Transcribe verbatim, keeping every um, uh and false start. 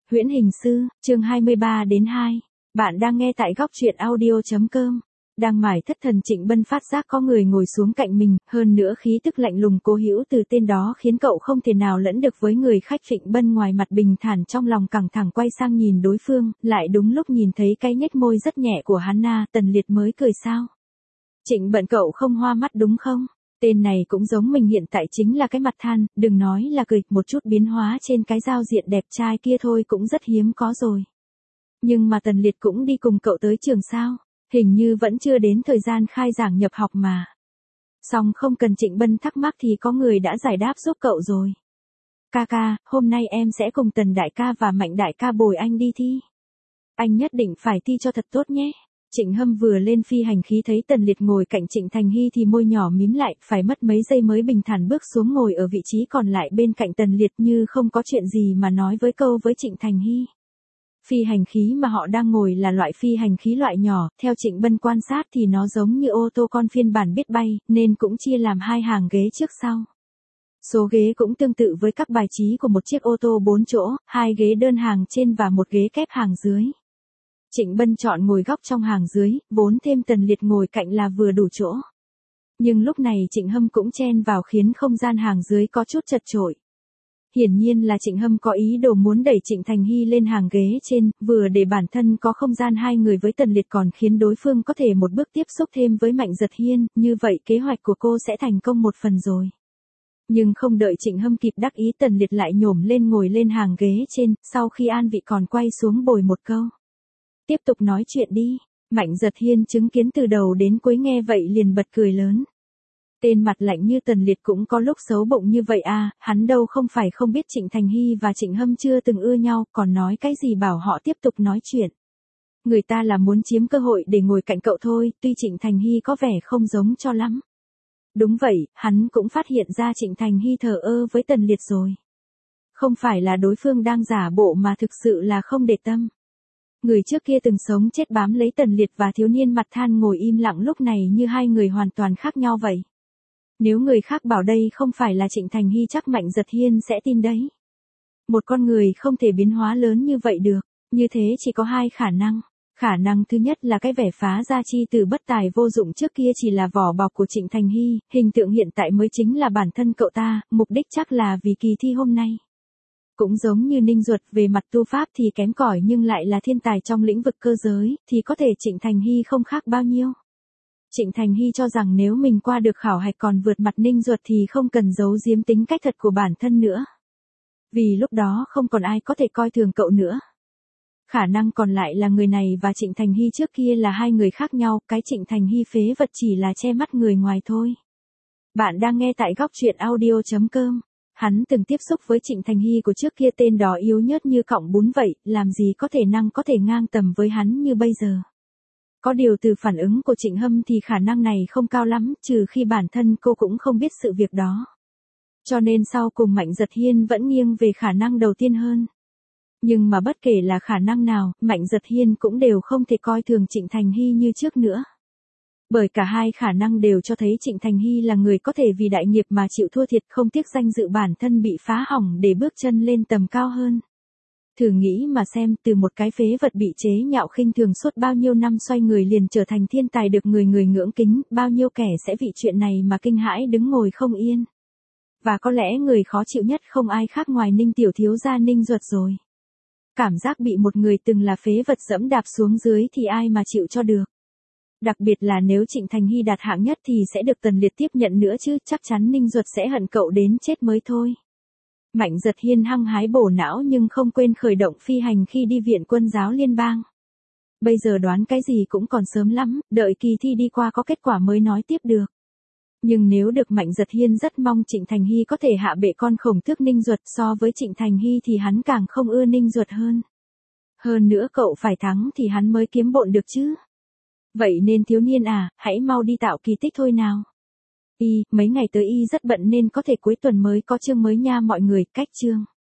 Huyễn Hình Sư, chương hai mươi ba đến hai. Bạn đang nghe tại góc truyện audio.com. Đang mải thất thần Trịnh Bân phát giác có người ngồi xuống cạnh mình, hơn nữa khí tức lạnh lùng cố hữu từ tên đó khiến cậu không thể nào lẫn được với người khách. Trịnh Bân ngoài mặt bình thản trong lòng căng thẳng quay sang nhìn đối phương, lại đúng lúc nhìn thấy cái nhếch môi rất nhẹ của hắn na, Tần Liệt mới cười sao. Trịnh Bân cậu không hoa mắt đúng không? Tên này cũng giống mình hiện tại chính là cái mặt than, đừng nói là cười, một chút biến hóa trên cái giao diện đẹp trai kia thôi cũng rất hiếm có rồi. Nhưng mà Tần Liệt cũng đi cùng cậu tới trường sao? Hình như vẫn chưa đến thời gian khai giảng nhập học mà. Xong không cần Trịnh Bân thắc mắc thì có người đã giải đáp giúp cậu rồi. Ca ca, hôm nay em sẽ cùng Tần đại ca và Mạnh đại ca bồi anh đi thi. Anh nhất định phải thi cho thật tốt nhé. Trịnh Hâm vừa lên phi hành khí thấy Tần Liệt ngồi cạnh Trịnh Thành Hy thì môi nhỏ mím lại, phải mất mấy giây mới bình thản bước xuống ngồi ở vị trí còn lại bên cạnh Tần Liệt như không có chuyện gì mà nói với câu với Trịnh Thành Hy. Phi hành khí mà họ đang ngồi là loại phi hành khí loại nhỏ, theo Trịnh Bân quan sát thì nó giống như ô tô con phiên bản biết bay, nên cũng chia làm hai hàng ghế trước sau. Số ghế cũng tương tự với các bài trí của một chiếc ô tô bốn chỗ, hai ghế đơn hàng trên và một ghế kép hàng dưới. Trịnh Bân chọn ngồi góc trong hàng dưới, vốn thêm Tần Liệt ngồi cạnh là vừa đủ chỗ. Nhưng lúc này Trịnh Hâm cũng chen vào khiến không gian hàng dưới có chút chật chội. Hiển nhiên là Trịnh Hâm có ý đồ muốn đẩy Trịnh Thành Hy lên hàng ghế trên, vừa để bản thân có không gian hai người với Tần Liệt còn khiến đối phương có thể một bước tiếp xúc thêm với Mạnh Dật Hiên, như vậy kế hoạch của cô sẽ thành công một phần rồi. Nhưng không đợi Trịnh Hâm kịp đắc ý Tần Liệt lại nhổm lên ngồi lên hàng ghế trên, sau khi an vị còn quay xuống bồi một câu. Tiếp tục nói chuyện đi. Mạnh Dật Hiên chứng kiến từ đầu đến cuối nghe vậy liền bật cười lớn. Tên mặt lạnh như Tần Liệt cũng có lúc xấu bụng như vậy à, hắn đâu không phải không biết Trịnh Thành Hy và Trịnh Hâm chưa từng ưa nhau, còn nói cái gì bảo họ tiếp tục nói chuyện. Người ta là muốn chiếm cơ hội để ngồi cạnh cậu thôi, tuy Trịnh Thành Hy có vẻ không giống cho lắm. Đúng vậy, hắn cũng phát hiện ra Trịnh Thành Hy thờ ơ với Tần Liệt rồi. Không phải là đối phương đang giả bộ mà thực sự là không để tâm. Người trước kia từng sống chết bám lấy Tần Liệt và thiếu niên mặt than ngồi im lặng lúc này như hai người hoàn toàn khác nhau vậy. Nếu người khác bảo đây không phải là Trịnh Thành Hy chắc Mạnh Dật Hiên sẽ tin đấy. Một con người không thể biến hóa lớn như vậy được, như thế chỉ có hai khả năng. Khả năng thứ nhất là cái vẻ phá gia chi từ bất tài vô dụng trước kia chỉ là vỏ bọc của Trịnh Thành Hy, hình tượng hiện tại mới chính là bản thân cậu ta, mục đích chắc là vì kỳ thi hôm nay. Cũng giống như Ninh Duật về mặt tu pháp thì kém cỏi nhưng lại là thiên tài trong lĩnh vực cơ giới, thì có thể Trịnh Thành Hy không khác bao nhiêu. Trịnh Thành Hy cho rằng nếu mình qua được khảo hạch còn vượt mặt Ninh Duật thì không cần giấu giếm tính cách thật của bản thân nữa. Vì lúc đó không còn ai có thể coi thường cậu nữa. Khả năng còn lại là người này và Trịnh Thành Hy trước kia là hai người khác nhau, cái Trịnh Thành Hy phế vật chỉ là che mắt người ngoài thôi. Bạn đang nghe tại góc truyện audio.com. Hắn từng tiếp xúc với Trịnh Thành Hy của trước kia tên đó yếu nhớt như cọng bún vậy, làm gì có thể năng có thể ngang tầm với hắn như bây giờ. Có điều từ phản ứng của Trịnh Hâm thì khả năng này không cao lắm, trừ khi bản thân cô cũng không biết sự việc đó. Cho nên sau cùng Mạnh Dật Hiên vẫn nghiêng về khả năng đầu tiên hơn. Nhưng mà bất kể là khả năng nào, Mạnh Dật Hiên cũng đều không thể coi thường Trịnh Thành Hy như trước nữa. Bởi cả hai khả năng đều cho thấy Trịnh Thành Hy là người có thể vì đại nghiệp mà chịu thua thiệt không tiếc danh dự bản thân bị phá hỏng để bước chân lên tầm cao hơn. Thử nghĩ mà xem, từ một cái phế vật bị chế nhạo khinh thường suốt bao nhiêu năm xoay người liền trở thành thiên tài được người người ngưỡng kính, bao nhiêu kẻ sẽ vì chuyện này mà kinh hãi đứng ngồi không yên. Và có lẽ người khó chịu nhất không ai khác ngoài Ninh tiểu thiếu gia Ninh Duật rồi. Cảm giác bị một người từng là phế vật dẫm đạp xuống dưới thì ai mà chịu cho được. Đặc biệt là nếu Trịnh Thành Hy đạt hạng nhất thì sẽ được Tần Liệt tiếp nhận nữa chứ, chắc chắn Ninh Duật sẽ hận cậu đến chết mới thôi. Mạnh Dật Hiên hăng hái bổ não nhưng không quên khởi động phi hành khi đi viện quân giáo liên bang. Bây giờ đoán cái gì cũng còn sớm lắm, đợi kỳ thi đi qua có kết quả mới nói tiếp được. Nhưng nếu được Mạnh Dật Hiên rất mong Trịnh Thành Hy có thể hạ bệ con khổng tước Ninh Duật, so với Trịnh Thành Hy thì hắn càng không ưa Ninh Duật hơn. Hơn nữa cậu phải thắng thì hắn mới kiếm bộn được chứ. Vậy nên thiếu niên à, hãy mau đi tạo kỳ tích thôi nào. Y, mấy ngày tới Y rất bận nên có thể cuối tuần mới có chương mới nha mọi người, cách chương.